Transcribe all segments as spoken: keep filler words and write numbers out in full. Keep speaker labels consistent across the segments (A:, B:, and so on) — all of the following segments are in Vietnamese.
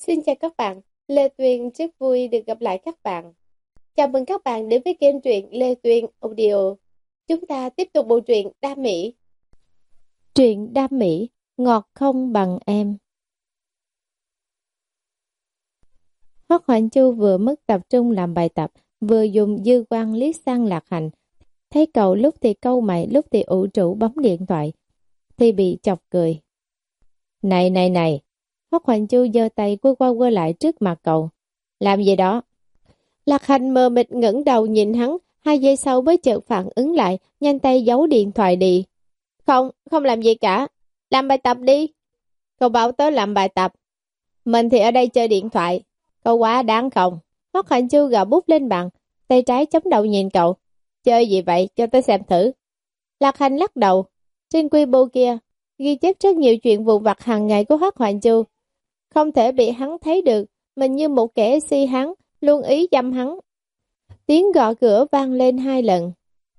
A: Xin chào các bạn, Lê Tuyên rất vui được gặp lại các bạn. Chào mừng các bạn đến với kênh truyện Lê Tuyên Audio. Chúng ta tiếp tục bộ truyện Đam Mỹ. Truyện Đam Mỹ, ngọt không bằng em. Hoắc Hoành Chu vừa mất tập trung làm bài tập, vừa dùng dư quang liếc sang Lạc Hành. Thấy cậu lúc thì câu mày, lúc thì ủ rũ bấm điện thoại, thì bị chọc cười. Này này này! Hoắc Hoành Chu giơ tay quơ qua quơ lại trước mặt cậu. Làm gì đó? Lạc Hành mờ mịt ngẩng đầu nhìn hắn, hai giây sau mới chợt phản ứng lại, nhanh tay giấu điện thoại đi. Không, không làm gì cả. Làm bài tập đi. Cậu bảo tớ làm bài tập. Mình thì ở đây chơi điện thoại. Cậu quá đáng không? Hoắc Hoành Chu gào bút lên bàn, tay trái chống đầu nhìn cậu. Chơi gì vậy? Cho tớ xem thử. Lạc Hành lắc đầu. Trên Weibo kia, ghi chép rất nhiều chuyện vụn vặt hàng ngày của Hoắc Hoành Chu. Không thể bị hắn thấy được, mình như một kẻ si hắn, luôn ý dâm hắn. Tiếng gõ cửa vang lên hai lần.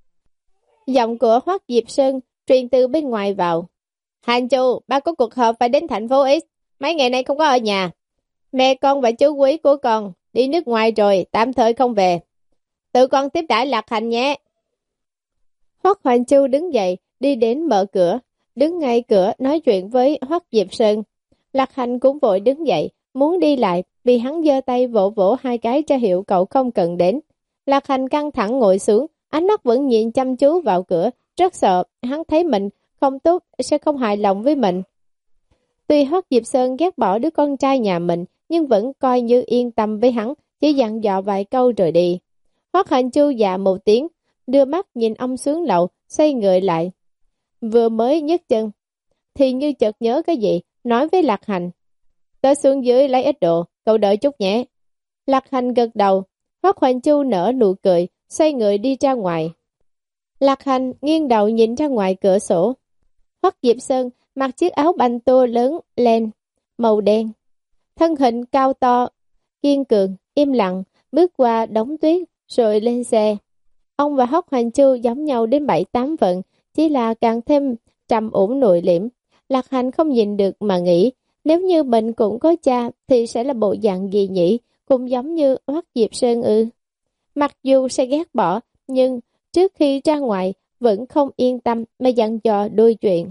A: Giọng của Hoắc Diệp Sơn truyền từ bên ngoài vào. Hành Chu, ba có cuộc họp phải đến thành phố X, mấy ngày nay không có ở nhà. Mẹ con và chú quý của con đi nước ngoài rồi, tạm thời không về. Tự con tiếp đãi Lạc Hành nhé. Hoắc Hoành Chu đứng dậy, đi đến mở cửa, đứng ngay cửa nói chuyện với Hoắc Diệp Sơn. Lạc Hành cũng vội đứng dậy, muốn đi lại, vì hắn giơ tay vỗ vỗ hai cái ra hiệu cậu không cần đến. Lạc Hành căng thẳng ngồi xuống, ánh mắt vẫn nhìn chăm chú vào cửa, rất sợ hắn thấy mình không tốt sẽ không hài lòng với mình. Tuy Hoắc Diệp Sơn ghét bỏ đứa con trai nhà mình, nhưng vẫn coi như yên tâm với hắn, chỉ dặn dò vài câu rồi đi. Hoắc Hành Chu dạ một tiếng, đưa mắt nhìn ông xuống lầu, xoay người lại. Vừa mới nhấc chân, thì như chợt nhớ cái gì, nói với Lạc Hành. Tớ xuống dưới lấy ít đồ, cậu đợi chút nhé. Lạc Hành gật đầu, Hoắc Hoành Chu nở nụ cười, xoay người đi ra ngoài. Lạc Hành nghiêng đầu nhìn ra ngoài cửa sổ. Hoắc Diệp Sơn mặc chiếc áo banh tô lớn len, màu đen. Thân hình cao to, kiên cường, im lặng, bước qua đống tuyết rồi lên xe. Ông và Hoắc Hoành Chu giống nhau đến bảy tám phần, chỉ là càng thêm trầm ổn nội liễm. Lạc Hành không nhìn được mà nghĩ, nếu như mình cũng có cha thì sẽ là bộ dạng gì nhỉ, cũng giống như Hoắc Diệp Sơn ư. Mặc dù sẽ ghét bỏ, nhưng trước khi ra ngoài vẫn không yên tâm mà dặn dò đôi chuyện.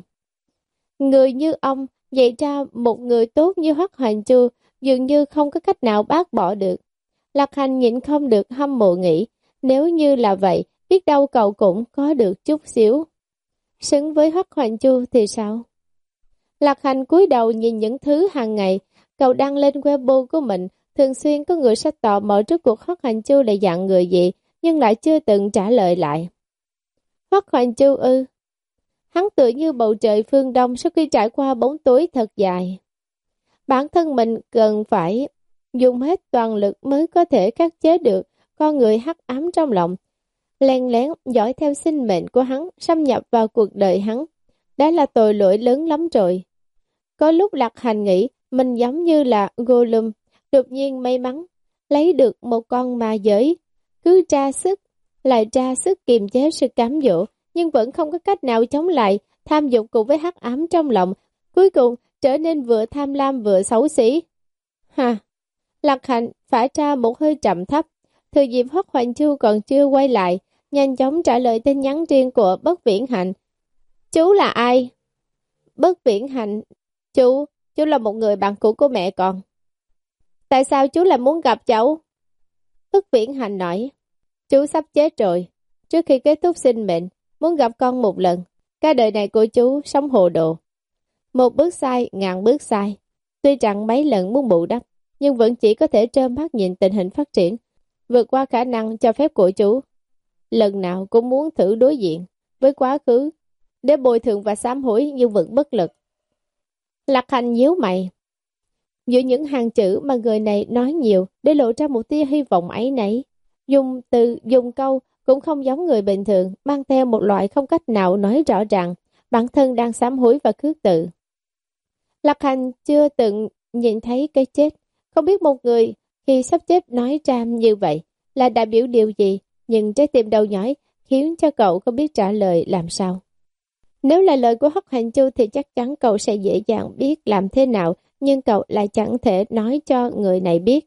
A: Người như ông dạy ra một người tốt như Hoắc Hoành Chu dường như không có cách nào bác bỏ được. Lạc Hành nhịn không được hâm mộ nghĩ, nếu như là vậy, biết đâu cậu cũng có được chút xíu. Xứng với Hoắc Hoành Chu thì sao? Lạc Hành cúi đầu nhìn những thứ hàng ngày, cậu đăng lên Weibo của mình, thường xuyên có người sách tò mò trước cuộc Hoắc Hoành Chu lại dặn người gì, nhưng lại chưa từng trả lời lại. Hoắc Hoành Chu ư? Hắn tựa như bầu trời phương đông sau khi trải qua bóng tối thật dài. Bản thân mình cần phải dùng hết toàn lực mới có thể khắc chế được con người hắc ám trong lòng, len lén dõi theo sinh mệnh của hắn, xâm nhập vào cuộc đời hắn. Đó là tội lỗi lớn lắm rồi. Có lúc Lạc Hành nghĩ mình giống như là Gollum, đột nhiên may mắn lấy được một con ma giới, cứ tra sức, lại tra sức kiềm chế sự cám dỗ, nhưng vẫn không có cách nào chống lại tham dục cùng với hắc ám trong lòng, cuối cùng trở nên vừa tham lam vừa xấu xí. Ha! Lạc Hành phải ra một hơi trầm thấp, thời dịp Hoắc Hoành Chu còn chưa quay lại, nhanh chóng trả lời tin nhắn riêng của Bất Viễn Hạnh. Chú là ai? Bất Viễn Hạnh, chú, chú là một người bạn cũ của mẹ con. Tại sao chú lại muốn gặp cháu? Bất Viễn Hạnh nói, chú sắp chết rồi, trước khi kết thúc sinh mệnh, muốn gặp con một lần. Cả đời này của chú sống hồ đồ. Một bước sai, ngàn bước sai. Tuy rằng mấy lần muốn bù đắp, nhưng vẫn chỉ có thể trơ mắt nhìn tình hình phát triển, vượt qua khả năng cho phép của chú. Lần nào cũng muốn thử đối diện với quá khứ, để bồi thường và sám hối nhưng vẫn bất lực. Lạc Hành nhíu mày. Giữa những hàng chữ mà người này nói nhiều để lộ ra một tia hy vọng ấy nấy. Dùng từ, dùng câu cũng không giống người bình thường, mang theo một loại không cách nào nói rõ ràng bản thân đang sám hối và khước từ. Lạc Hành chưa từng nhìn thấy cái chết, không biết một người khi sắp chết nói ra như vậy là đại biểu điều gì, nhưng trái tim đau nhói khiến cho cậu không biết trả lời làm sao. Nếu là lời của Hoắc Hành Chu thì chắc chắn cậu sẽ dễ dàng biết làm thế nào, nhưng cậu lại chẳng thể nói cho người này biết.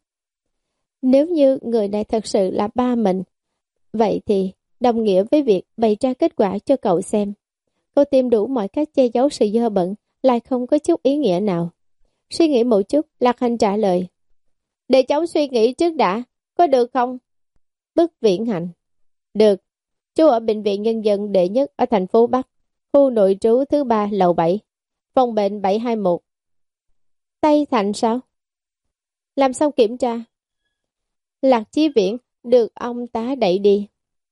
A: Nếu như người này thật sự là ba mình, vậy thì đồng nghĩa với việc bày ra kết quả cho cậu xem. Cậu tìm đủ mọi cách che giấu sự dơ bẩn, lại không có chút ý nghĩa nào. Suy nghĩ một chút, Lạc Hành trả lời. Để cháu suy nghĩ trước đã, có được không? Bức Viễn Hành. Được, chú ở bệnh viện nhân dân đệ nhất ở thành phố Bắc, khu nội trú thứ ba lầu bảy, phòng bệnh bảy hai mốt. Tây Thành sao? Làm xong kiểm tra. Lạc Chí Viễn được ông tá đẩy đi.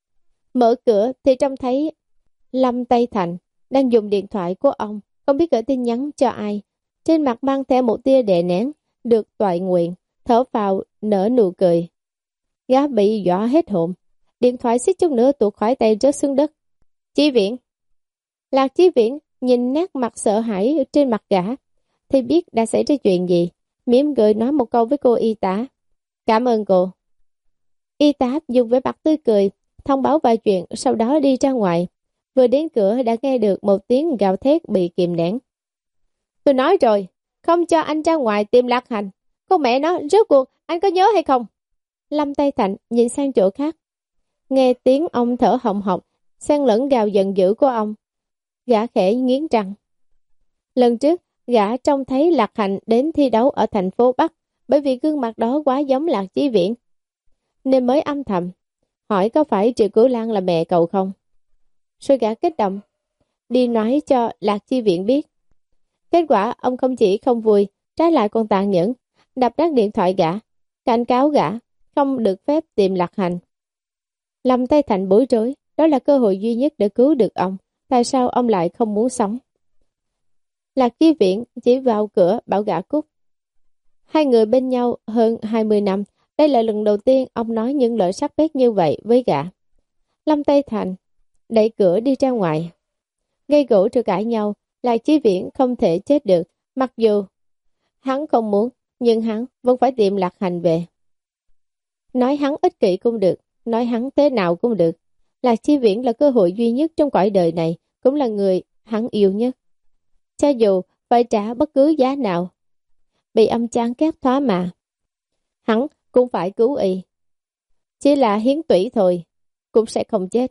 A: Mở cửa thì trông thấy Lâm Tây Thành đang dùng điện thoại của ông, không biết gửi tin nhắn cho ai. Trên mặt mang theo một tia đè nén, được toại nguyện, thở vào nở nụ cười. Gã bị dọa hết hồn, điện thoại xích chút nữa tuột khỏi tay rớt xuống đất. Chí Viễn. Lạc Chí Viễn nhìn nét mặt sợ hãi trên mặt gã, thì biết đã xảy ra chuyện gì, mỉm cười nói một câu với cô y tá. Cảm ơn cô. Y tá dùng vẻ mặt tươi cười, thông báo vài chuyện, sau đó đi ra ngoài. Vừa đến cửa đã nghe được một tiếng gào thét bị kìm nén. Tôi nói rồi, không cho anh ra ngoài tìm Lạc Hành. Con mẹ nó, rốt cuộc, anh có nhớ hay không? Lâm Tây Thành nhìn sang chỗ khác. Nghe tiếng ông thở hồng hộc, xen lẫn gào giận dữ của ông. Gã khẽ nghiến răng. Lần trước, gã trông thấy Lạc Hành đến thi đấu ở thành phố Bắc, bởi vì gương mặt đó quá giống Lạc Chí Viễn, nên mới âm thầm hỏi có phải Triệu Cửu Lan là mẹ cậu không. Rồi gã kích động đi nói cho Lạc Chí Viễn biết. Kết quả ông không chỉ không vui, trái lại còn tàn nhẫn, đập nát điện thoại gã, cảnh cáo gã không được phép tìm Lạc Hành. Lâm Tây Thành bối rối, đó là cơ hội duy nhất để cứu được ông, tại sao ông lại không muốn sống? Lạc Chí Viễn chỉ vào cửa bảo gã cút. Hai người bên nhau hơn hai mươi năm, đây là lần đầu tiên ông nói những lời sắc bén như vậy với gã. Lâm Tây Thành đẩy cửa đi ra ngoài. Gây gỗ rồi cãi nhau, Lạc Chí Viễn không thể chết được, mặc dù hắn không muốn, nhưng hắn vẫn phải tìm Lạc Hành về. Nói hắn ích kỷ cũng được, nói hắn thế nào cũng được. Lạc Chí Viễn là cơ hội duy nhất trong cõi đời này, cũng là người hắn yêu nhất. Cho dù phải trả bất cứ giá nào, bị âm chán ghét thoá mà, hắn cũng phải cứu y. Chỉ là hiến tủy thôi, cũng sẽ không chết.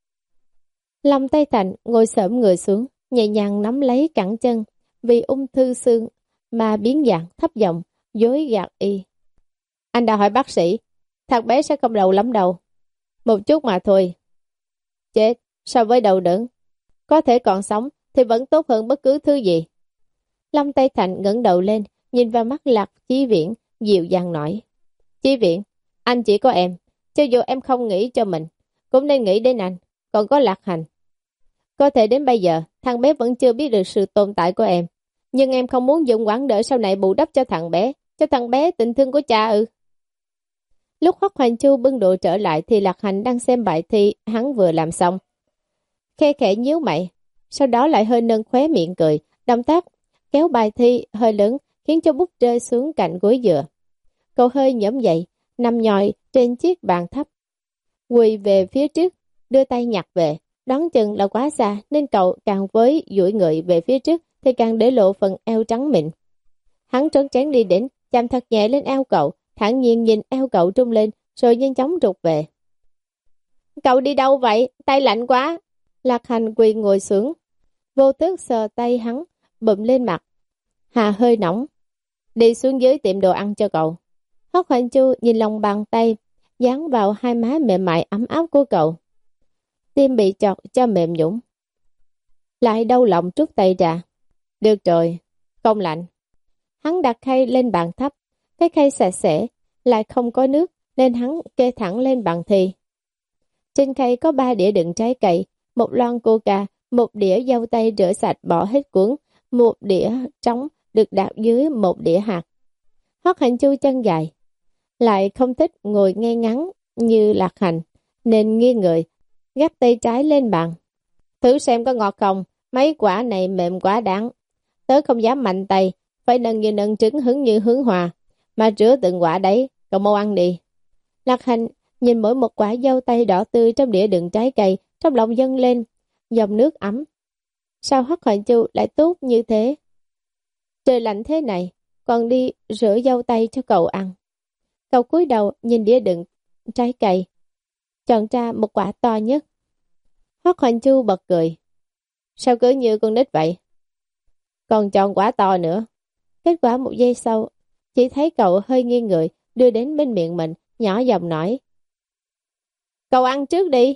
A: Lâm Tây Thành ngồi xổm người xuống, nhẹ nhàng nắm lấy cẳng chân, vì ung thư xương mà biến dạng thấp giọng, dối gạt y. Anh đã hỏi bác sĩ, thằng bé sẽ không đau lắm đâu. Một chút mà thôi. Chết, so với đau đớn, có thể còn sống thì vẫn tốt hơn bất cứ thứ gì. Lâm Tây Thành ngẩng đầu lên, nhìn vào mắt Lạc Chí Viễn, dịu dàng nói. Chí Viễn, anh chỉ có em, cho dù em không nghĩ cho mình, cũng nên nghĩ đến anh, còn có Lạc Hành. Có thể đến bây giờ, thằng bé vẫn chưa biết được sự tồn tại của em, nhưng em không muốn dùng quãng đời sau này bù đắp cho thằng bé, cho thằng bé tình thương của cha ư. Lúc Hoắc Hoành Chu bưng đồ trở lại thì Lạc Hành đang xem bài thi hắn vừa làm xong. Khe khẽ nhíu mày, sau đó lại hơi nâng khóe miệng cười, động tác kéo bài thi hơi lớn khiến cho bút rơi xuống cạnh gối dựa. Cậu hơi nhổm dậy, nằm nhòi trên chiếc bàn thấp, quỳ về phía trước, đưa tay nhặt về, đoán chừng là quá xa nên cậu càng với duỗi người về phía trước thì càng để lộ phần eo trắng mịn. Hắn trấn trán đi đến, chạm thật nhẹ lên eo cậu, thản nhiên nhìn eo cậu trung lên, rồi nhanh chóng rụt về. Cậu đi đâu vậy? Tay lạnh quá. Lạc Hành quỳ ngồi xuống, vô thức sờ tay hắn, bụm lên mặt. Hà hơi nóng. Đi xuống dưới tiệm đồ ăn cho cậu. Hoắc Hoành Chu nhìn lòng bàn tay, dán vào hai má mềm mại ấm áp của cậu. Tim bị chọt cho mềm nhũn. Lại đau lòng trút tay ra. Được rồi, không lạnh. Hắn đặt khay lên bàn thấp, cái khay sạch sẽ, lại không có nước, nên hắn kê thẳng lên bàn thi. Trên khay có ba đĩa đựng trái cây, một lon coca, một đĩa dâu tây rửa sạch bỏ hết cuốn, một đĩa trống được đặt dưới một đĩa hạt. Hoắc Hành Chu chân dài, lại không thích ngồi ngay ngắn như Lạc Hành, nên nghiêng người, gác tay trái lên bàn. Thử xem có ngọt không, mấy quả này mềm quá đáng. Tớ không dám mạnh tay, phải nâng như nâng trứng hứng như hướng hòa, mà rửa từng quả đấy, cậu mau ăn đi. Lạc Hành nhìn mỗi một quả dâu tây đỏ tươi trong đĩa đựng trái cây, trong lòng dâng lên dòng nước ấm. Sao Hoắc Hoành Chu lại tốt như thế? Trời lạnh thế này, còn đi rửa dâu tây cho cậu ăn. Cậu cúi đầu nhìn đĩa đựng trái cây, chọn ra một quả to nhất. Hoắc Hoành Chu bật cười. Sao cứ như con nít vậy? Còn chọn quả to nữa. Kết quả một giây sau, chỉ thấy cậu hơi nghiêng người, đưa đến bên miệng mình, nhỏ giọng nói. Cậu ăn trước đi.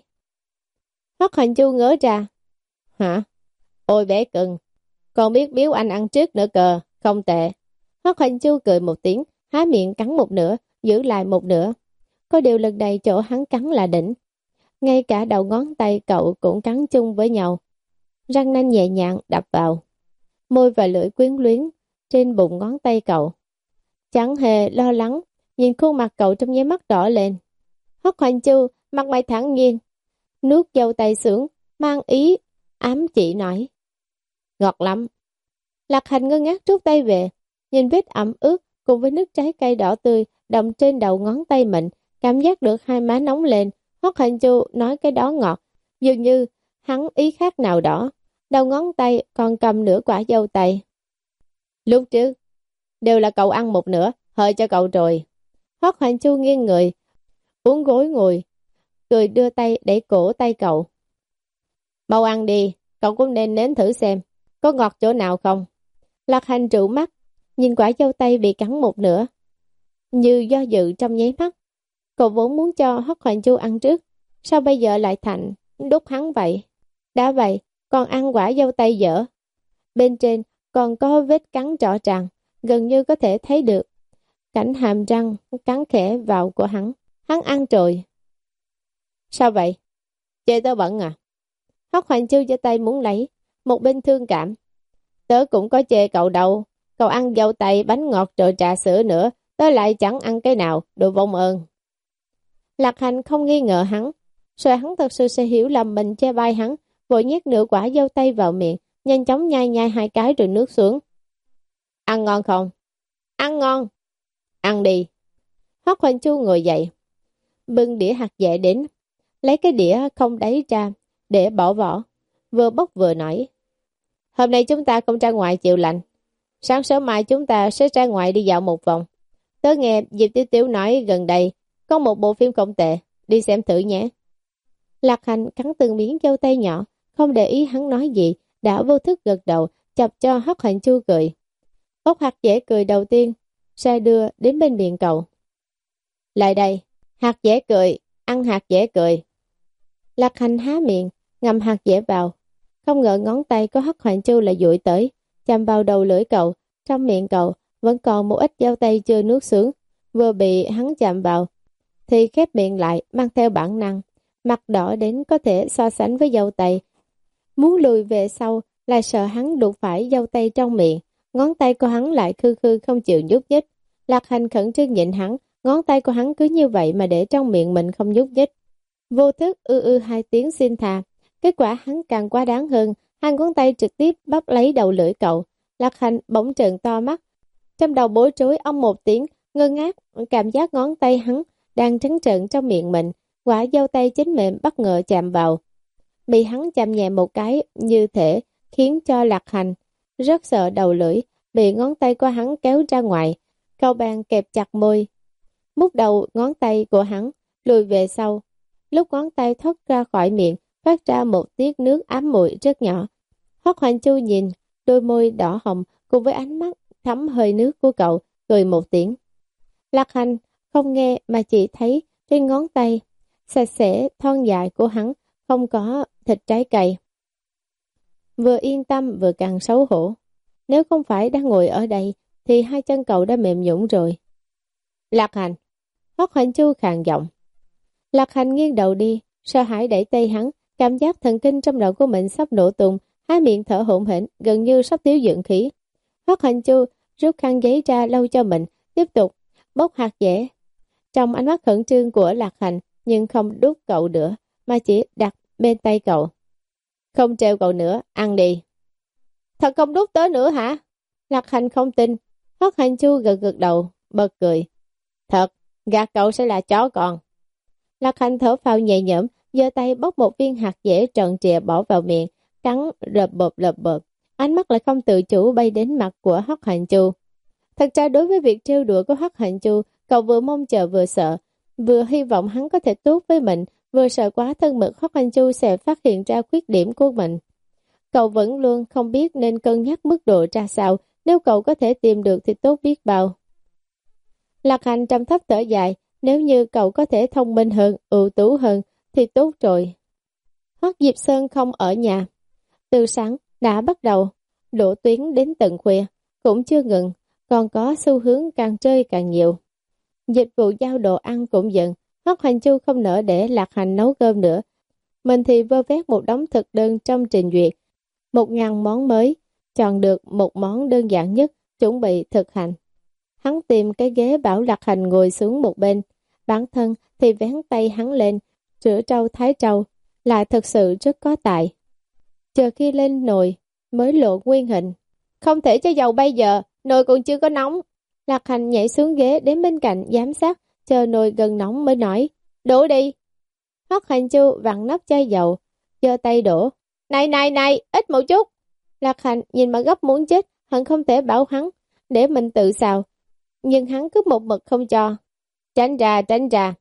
A: Hoắc Hoành Chu ngớ ra. Hả? Ôi bé cưng, con biết biếu anh ăn trước nữa cờ, không tệ. Hoắc Hoành Chu cười một tiếng, há miệng cắn một nửa, giữ lại một nửa. Có điều lần này chỗ hắn cắn là đỉnh. Ngay cả đầu ngón tay cậu cũng cắn chung với nhau. Răng nanh nhẹ nhàng đập vào. Môi và lưỡi quyến luyến trên bụng ngón tay cậu. Chẳng hề lo lắng, nhìn khuôn mặt cậu trong nháy mắt đỏ lên. Hoắc Hoành Chu mặt mày thẳng nhiên, nuốt dâu tay sướng, mang ý, ám chỉ nói. Ngọt lắm. Lạc Hành ngơ ngác rút tay về, nhìn vết ẩm ướt cùng với nước trái cây đỏ tươi đọng trên đầu ngón tay mình, cảm giác được hai má nóng lên. Hoắc Hoành Chu nói cái đó ngọt, dường như hắn ý khác nào đó. Đầu ngón tay còn cầm nửa quả dâu tây. Lúc trước, đều là cậu ăn một nửa, hơi cho cậu rồi. Hoắc Hoành Chu nghiêng người, uốn gối ngồi, cười đưa tay đẩy cổ tay cậu. Mau ăn đi, cậu cũng nên nếm thử xem, có ngọt chỗ nào không? Lạc Hành trụ mắt, nhìn quả dâu tây bị cắn một nửa, như do dự trong nháy mắt. Cậu vốn muốn cho Hoắc Hoành Chu ăn trước, sao bây giờ lại thành đút hắn vậy? Đã vậy, còn ăn quả dâu tây dở. Bên trên còn có vết cắn rõ ràng, gần như có thể thấy được cảnh hàm răng cắn khẽ vào của hắn. Hắn ăn rồi. Sao vậy? Chê tớ bẩn à? Hoắc Hoành Chu giơ tay muốn lấy, một bên thương cảm. Tớ cũng có chê cậu đâu. Cậu ăn dâu tây, bánh ngọt rồi trà sữa nữa, tớ lại chẳng ăn cái nào, đồ vong ơn. Lạc Hành không nghi ngờ hắn, sợ hắn thật sự sẽ hiểu lầm mình che bai hắn, vội nhét nửa quả dâu tây vào miệng, nhanh chóng nhai nhai hai cái rồi nuốt xuống. Ăn ngon không? Ăn ngon. Ăn đi. Hoắc Hoành Chu ngồi dậy, bưng đĩa hạt dẻ đến, lấy cái đĩa không đáy ra để bỏ vỏ, vừa bóc vừa nói. Hôm nay chúng ta không ra ngoài chịu lạnh, sáng sớm mai chúng ta sẽ ra ngoài đi dạo một vòng. Tớ nghe Diệp Tiểu Tiểu nói gần đây có một bộ phim không tệ, đi xem thử nhé. Lạc Hành cắn từng miếng dâu tây nhỏ, không để ý hắn nói gì, đã vô thức gật đầu, chọc cho Hoắc Hoành Chu cười. Ốc hạt dẻ cười đầu tiên, xe đưa đến bên miệng cậu. Lại đây, hạt dẻ cười, ăn hạt dẻ cười. Lạc Hành há miệng, ngậm hạt dẻ vào. Không ngờ ngón tay có Hoắc Hoành Chu lại duỗi tới, chạm vào đầu lưỡi cậu. Trong miệng cậu vẫn còn một ít dâu tây chưa nuốt xuống, vừa bị hắn chạm vào thì khép miệng lại, mang theo bản năng, mặt đỏ đến có thể so sánh với dâu tây. Muốn lùi về sau là sợ hắn đụng phải dâu tây trong miệng, ngón tay của hắn lại khư khư không chịu nhúc nhích. Lạc Hành khẩn trương nhịn hắn, ngón tay của hắn cứ như vậy mà để trong miệng mình không nhúc nhích. Vô thức ư ư hai tiếng xin tha, kết quả hắn càng quá đáng hơn, hai ngón tay trực tiếp bắp lấy đầu lưỡi cậu. Lạc Hành bỗng trợn to mắt, trong đầu bối rối ông một tiếng, ngơ ngác, cảm giác ngón tay hắn đang trắng trợn trong miệng mình, quả dâu tay chính mềm bất ngờ chạm vào. Bị hắn chạm nhẹ một cái như thể khiến cho Lạc Hành rất sợ đầu lưỡi, bị ngón tay của hắn kéo ra ngoài. Cậu bàn kẹp chặt môi, mút đầu ngón tay của hắn, lùi về sau. Lúc ngón tay thoát ra khỏi miệng, phát ra một tiết nước ám muội rất nhỏ. Hoắc Hoành Chu nhìn đôi môi đỏ hồng cùng với ánh mắt thấm hơi nước của cậu, cười một tiếng. Lạc Hành không nghe mà chỉ thấy trên ngón tay sạch sẽ thon dài của hắn không có thịt trái cây. Vừa yên tâm vừa càng xấu hổ. Nếu không phải đang ngồi ở đây thì hai chân cậu đã mềm nhũn rồi. Lạc Hành. Hoắc Hoành Chu khàn giọng. Lạc Hành nghiêng đầu đi, sợ hãi đẩy tay hắn, cảm giác thần kinh trong đầu của mình sắp nổ tung, há miệng thở hổn hển, gần như sắp thiếu dưỡng khí. Hoắc Hoành Chu rút khăn giấy ra lau cho mình, tiếp tục bốc hạt dẻ. Trong ánh mắt khẩn trương của Lạc Hành, nhưng không đút cậu nữa, mà chỉ đặt bên tay cậu. Không treo cậu nữa, ăn đi. Thật không đút tớ nữa hả? Lạc Hành không tin. Hoắc Hoành Chu gật gật đầu, bật cười. Thật, gạt cậu sẽ là chó con. Lạc Hành thở phào nhẹ nhõm, giơ tay bóc một viên hạt dẻ tròn trịa bỏ vào miệng, cắn lợp bợp lợp bợp, ánh mắt lại không tự chủ bay đến mặt của Hoắc Hành Chu. Thật ra đối với việc trêu đùa của Hoắc Hành Chu, cậu vừa mong chờ vừa sợ, vừa hy vọng hắn có thể tốt với mình, vừa sợ quá thân mật Hoắc Hành Chu sẽ phát hiện ra khuyết điểm của mình. Cậu vẫn luôn không biết nên cân nhắc mức độ ra sao, nếu cậu có thể tìm được thì tốt biết bao. Lạc Hành trầm thấp thở dài, nếu như cậu có thể thông minh hơn, ưu tú hơn thì tốt rồi. Hoắc Diệp Sơn không ở nhà. Từ sáng đã bắt đầu, đổ tuyến đến tận khuya, cũng chưa ngừng, còn có xu hướng càng chơi càng nhiều. Dịch vụ giao đồ ăn cũng dần, Hoắc Hành Chu không nỡ để Lạc Hành nấu cơm nữa. Mình thì vơ vét một đống thực đơn trong trình duyệt, một ngàn món mới, chọn được một món đơn giản nhất, chuẩn bị thực hành. Hắn tìm cái ghế bảo Lạc Hành ngồi xuống một bên, bản thân thì vén tay hắn lên, rửa trâu thái trâu, lại thật sự rất có tài. Chờ khi lên nồi, mới lộ nguyên hình. Không thể cho dầu bây giờ, nồi còn chưa có nóng. Lạc Hành nhảy xuống ghế đến bên cạnh giám sát, chờ nồi gần nóng mới nói, đổ đi. Hoắc Hành Chu vặn nắp chai dầu, giơ tay đổ. Này này này, ít một chút. Lạc Hành nhìn mà gấp muốn chết, hận không thể bảo hắn, để mình tự xào. Nhưng hắn cứ một mực không cho. Tránh ra, tránh ra.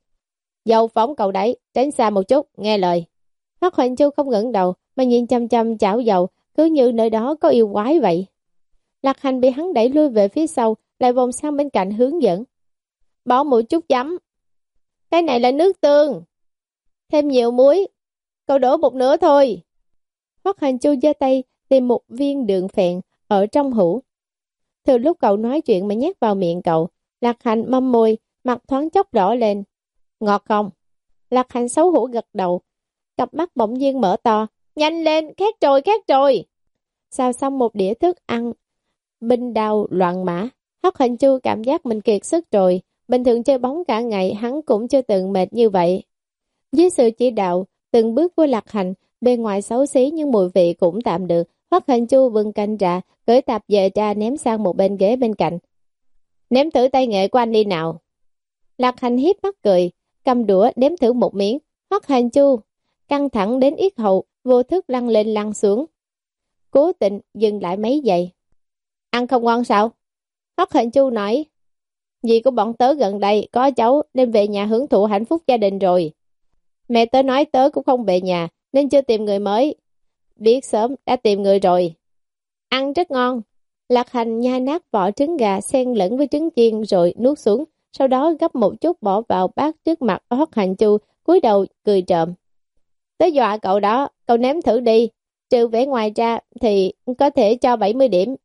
A: Dầu phóng cậu đấy, tránh xa một chút, nghe lời. Hoắc Hành Chu không ngẩng đầu, mà nhìn chăm chăm chảo dầu, cứ như nơi đó có yêu quái vậy. Lạc Hành bị hắn đẩy lui về phía sau, lại vòng sang bên cạnh hướng dẫn. Bỏ một chút giấm. Cái này là nước tương. Thêm nhiều muối. Cậu đổ một nửa thôi. Hoắc Hành Chu giơ tay tìm một viên đường phèn ở trong hũ. Từ lúc cậu nói chuyện mà nhét vào miệng cậu, Lạc Hành mâm môi, mặt thoáng chốc đỏ lên. Ngọt không? Lạc Hành xấu hổ gật đầu, cặp mắt bỗng nhiên mở to. Nhanh lên, khát rồi, khát rồi. Xào xong một đĩa thức ăn, binh đao loạn mã, Hoắc Hành Chu cảm giác mình kiệt sức rồi. Bình thường chơi bóng cả ngày, hắn cũng chưa từng mệt như vậy. Dưới sự chỉ đạo, từng bước của Lạc Hành, bên ngoài xấu xí nhưng mùi vị cũng tạm được. Hoắc Hành Chu bưng canh trà, cởi tạp dề trà ném sang một bên ghế bên cạnh. Nếm thử tay nghệ của anh đi nào. Lạc Hành hiếp mắt cười, cầm đũa nếm thử một miếng. Hoắc Hành Chu căng thẳng đến yết hầu, vô thức lăn lên lăn xuống. Cố tình dừng lại mấy giây. Ăn không ngon sao? Hoắc Hành Chu nói. Dì của bọn tớ gần đây có cháu nên về nhà hưởng thụ hạnh phúc gia đình rồi. Mẹ tớ nói tớ cũng không về nhà nên chưa tìm người mới. Biết sớm đã tìm người rồi. Ăn rất ngon. Lạc Hành nhai nát vỏ trứng gà xen lẫn với trứng chiên rồi nuốt xuống. Sau đó gấp một chút bỏ vào bát trước mặt Hoắc Hành Chu, cúi đầu cười trộm. Tớ dọa cậu đó, cậu nếm thử đi. Trừ vẻ ngoài ra thì có thể cho bảy mươi điểm.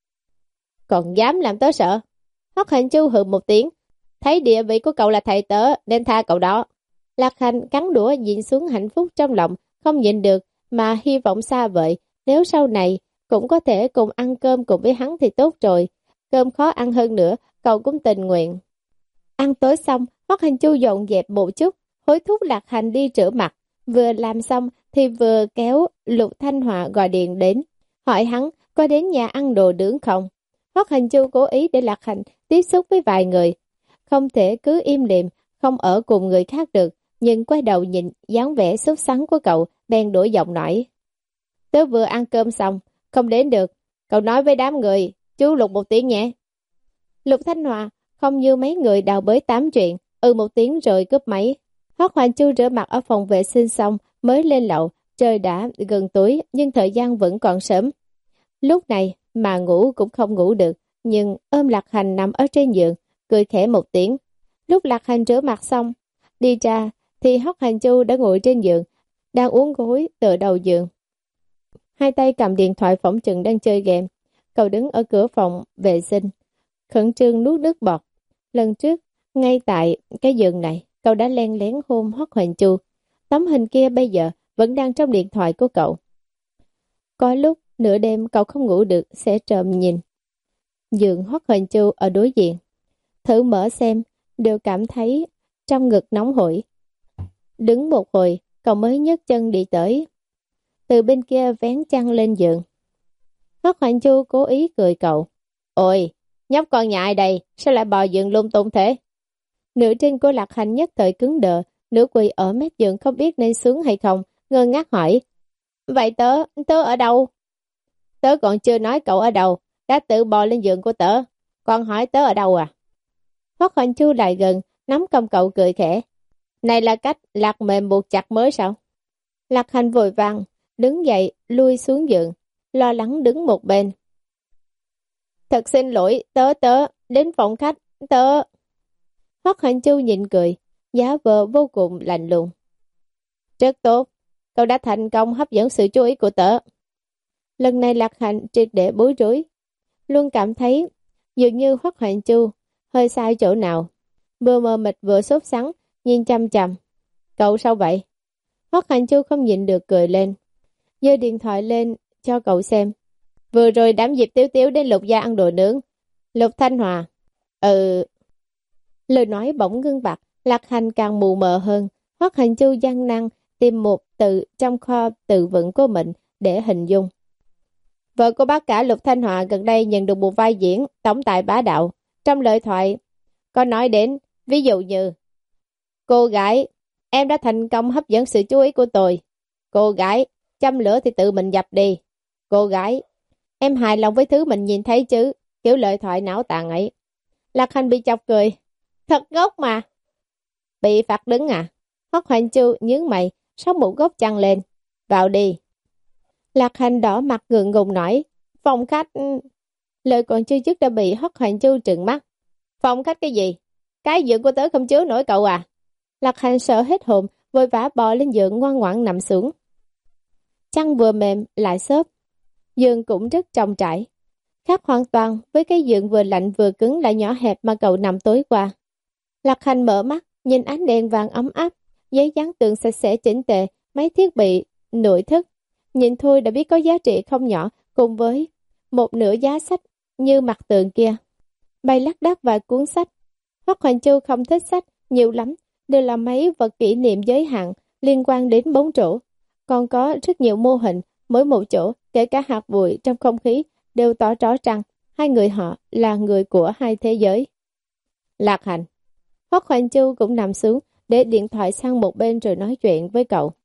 A: Còn dám làm tớ sợ. Hoắc Hành Chu hừ một tiếng. Thấy địa vị của cậu là thầy tớ nên tha cậu đó. Lạc Hành cắn đũa nhìn xuống hạnh phúc trong lòng, không nhịn được mà hy vọng xa vời. Nếu sau này cũng có thể cùng ăn cơm cùng với hắn thì tốt rồi. Cơm khó ăn hơn nữa, cậu cũng tình nguyện. Ăn tối xong, Hoắc Hành Chu dọn dẹp một chút, hối thúc Lạc Hành đi rửa mặt. Vừa làm xong thì vừa kéo Lục Thanh Họa gọi điện đến, hỏi hắn có đến nhà ăn đồ nướng không. Hoắc Hành Chu cố ý để Lạc Hành tiếp xúc với vài người, không thể cứ im lìm, không ở cùng người khác được, nhưng quay đầu nhìn dáng vẻ sốt sắng của cậu, bèn đổi giọng nói. Tớ vừa ăn cơm xong, không đến được, cậu nói với đám người, chú Lục một tiếng nhé. Lục Thanh Họa không như mấy người đào bới tám chuyện, ừ một tiếng rồi cướp máy. Hoắc Hành Chu rửa mặt ở phòng vệ sinh xong mới lên lầu, trời đã gần tối nhưng thời gian vẫn còn sớm. Lúc này mà ngủ cũng không ngủ được, nhưng ôm Lạc Hành nằm ở trên giường, cười khẽ một tiếng. Lúc Lạc Hành rửa mặt xong, đi ra thì Hoắc Hành Chu đã ngồi trên giường, đang uốn gối tựa đầu giường. Hai tay cầm điện thoại phỏng chừng đang chơi game. Cậu đứng ở cửa phòng vệ sinh, khẩn trương nuốt nước bọt. Lần trước, ngay tại cái giường này, cậu đã len lén hôn Hoắc Hành Chu. Tấm hình kia bây giờ vẫn đang trong điện thoại của cậu. Có lúc nửa đêm cậu không ngủ được sẽ trộm nhìn giường Hoắc Hành Chu ở đối diện. Thử mở xem, đều cảm thấy trong ngực nóng hổi. Đứng một hồi, cậu mới nhấc chân đi tới. Từ bên kia vén chăn lên giường. Hoắc Hành Chu cố ý cười cậu. Ôi, nhóc con nhà ai đây, sao lại bò giường lung tung thế? Nửa trên của Lạc Hành nhất thời cứng đờ, nửa quỳ ở mép giường không biết nên xuống hay không, ngơ ngác hỏi. Vậy tớ, tớ ở đâu? Tớ còn chưa nói cậu ở đâu, đã tự bò lên giường của tớ. Còn hỏi tớ ở đâu à? Hoắc Hoành Chu lại gần, nắm cầm cậu cười khẽ. Này là cách lạc mềm buộc chặt mới sao? Lạc Hành vội vàng, đứng dậy, lui xuống giường, lo lắng đứng một bên. Thật xin lỗi, tớ tớ, đến phòng khách, tớ. Hoắc Hoành Chu nhịn cười, giá vờ vô cùng lạnh lùng. Rất tốt, cậu đã thành công hấp dẫn sự chú ý của tớ. Lần này Lạc Hành triệt để bối rối, luôn cảm thấy dường như Hoắc Hoành Chu hơi sai chỗ nào. Vừa mờ mịt vừa sốt sắng, nhìn chăm chăm. Cậu sao vậy? Hoắc Hoành Chu không nhịn được cười lên, giơ điện thoại lên cho cậu xem. Vừa rồi đám Diệp Tiếu Tiếu đến Lục gia ăn đồ nướng. Lục Thanh Hòa. Ừ. Lời nói bỗng ngưng bặt, Lạc Hành càng mù mờ hơn. Hoắc Hoành Chu gian nan tìm một từ trong kho từ vựng của mình để hình dung. Vợ của bác cả Lục Thanh Hòa gần đây nhận được một vai diễn tổng tài bá đạo. Trong lời thoại có nói đến, ví dụ như: cô gái, em đã thành công hấp dẫn sự chú ý của tôi. Cô gái, châm lửa thì tự mình dập đi. Cô gái, em hài lòng với thứ mình nhìn thấy chứ. Kiểu lời thoại não tàn ấy. Lạc Hành bị chọc cười. Thật ngốc mà. Bị phạt đứng à? Hoắc Hoành Chu nhướng mày, sóc một gốc chăn lên. Vào đi. Lạc Hành đỏ mặt ngượng ngùng nói. Phòng khách... Lời còn chưa dứt đã bị Hoắc Hoành Chu trừng mắt. Phòng khách cái gì? Cái giường của tớ không chứa nổi cậu à? Lạc Hành sợ hết hồn, vội vã bò lên giường ngoan ngoãn nằm xuống. Chăn vừa mềm lại xốp, giường cũng rất trống trải, khác hoàn toàn với cái giường vừa lạnh vừa cứng lại nhỏ hẹp mà cậu nằm tối qua. Lạc Hành mở mắt, nhìn ánh đèn vàng ấm áp, giấy dán tường sạch sẽ chỉnh tề, mấy thiết bị nội thất, nhìn thôi đã biết có giá trị không nhỏ, cùng với một nửa giá sách như mặt tường kia, bày lác đác vài cuốn sách. Hoắc Hoành Chu không thích sách, nhiều lắm đều là mấy vật kỷ niệm giới hạn liên quan đến bóng rổ, còn có rất nhiều mô hình, mỗi một chỗ, kể cả hạt bụi trong không khí đều tỏ rõ rằng hai người họ là người của hai thế giới. Lạc Hành. Hoắc Hoành Chu cũng nằm xuống, để điện thoại sang một bên rồi nói chuyện với cậu.